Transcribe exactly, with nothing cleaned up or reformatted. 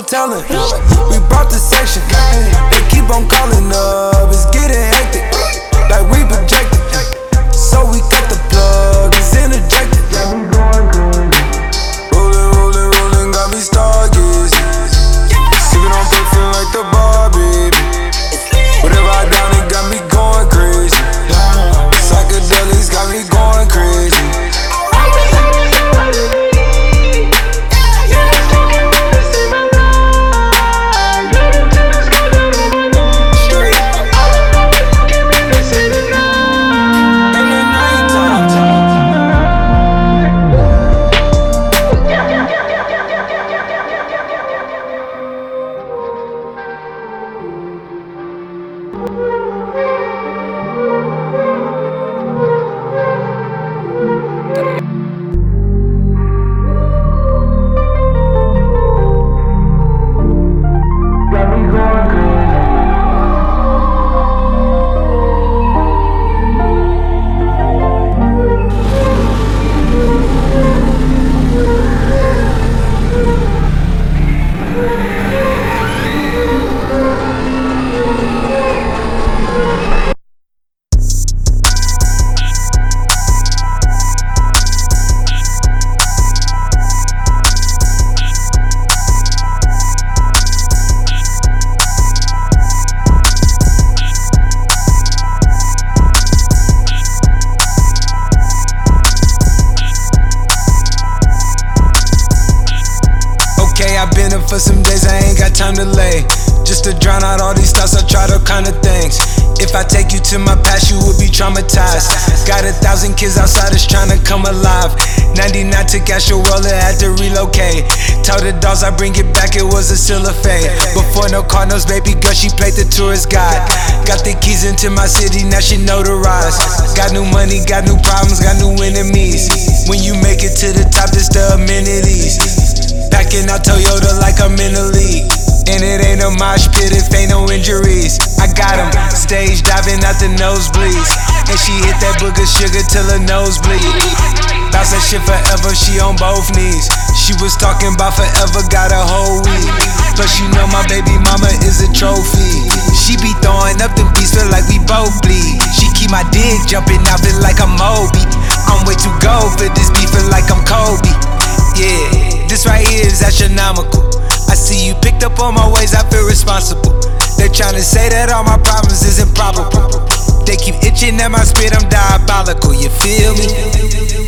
telling. We brought the section. They keep on calling up. It's getting hectic. Like we projected. So we cut the plug. It's interjected. Got me going crazy. Rolling, rolling, rolling. Got me stargazing. Sipping on perfume like the bar, baby. Whatever I down, it got me going crazy. Psychedelics got me going crazy. For some days I ain't got time to lay. Just to drown out all these thoughts, I tried all kind of things. If I take you to my past, you will be traumatized. Got a thousand kids outside that's trying to come alive. ninety-nine took Astro Roller, had to relocate. Told the dolls I bring it back, it was a still a fade. Before no Cardinals, baby girl, she played the tourist guide. Got the keys into my city, now she notarized. Got new money, got new problems, got new enemies. When you make it to the top, it's the amenities. Packing out Toyota like I'm in the league. And it ain't a mosh pit if ain't no injuries. I got him stage diving out the nosebleeds. And she hit that booger sugar till her nose bleed. Bounce that shit forever, she on both knees. She was talking about forever, got a whole week. Plus you know my baby mama is a trophy. She be throwing up them beats, feel like we both bleed. She keep my dick jumping out, feel like I'm Moby. I'm way too gold for this beef, feel like I'm Kobe. Yeah, this right here is astronomical. I see you picked up on my ways, I feel responsible. They're trying to say that all my problems is improbable. They keep itching at my spirit, I'm diabolical, you feel me?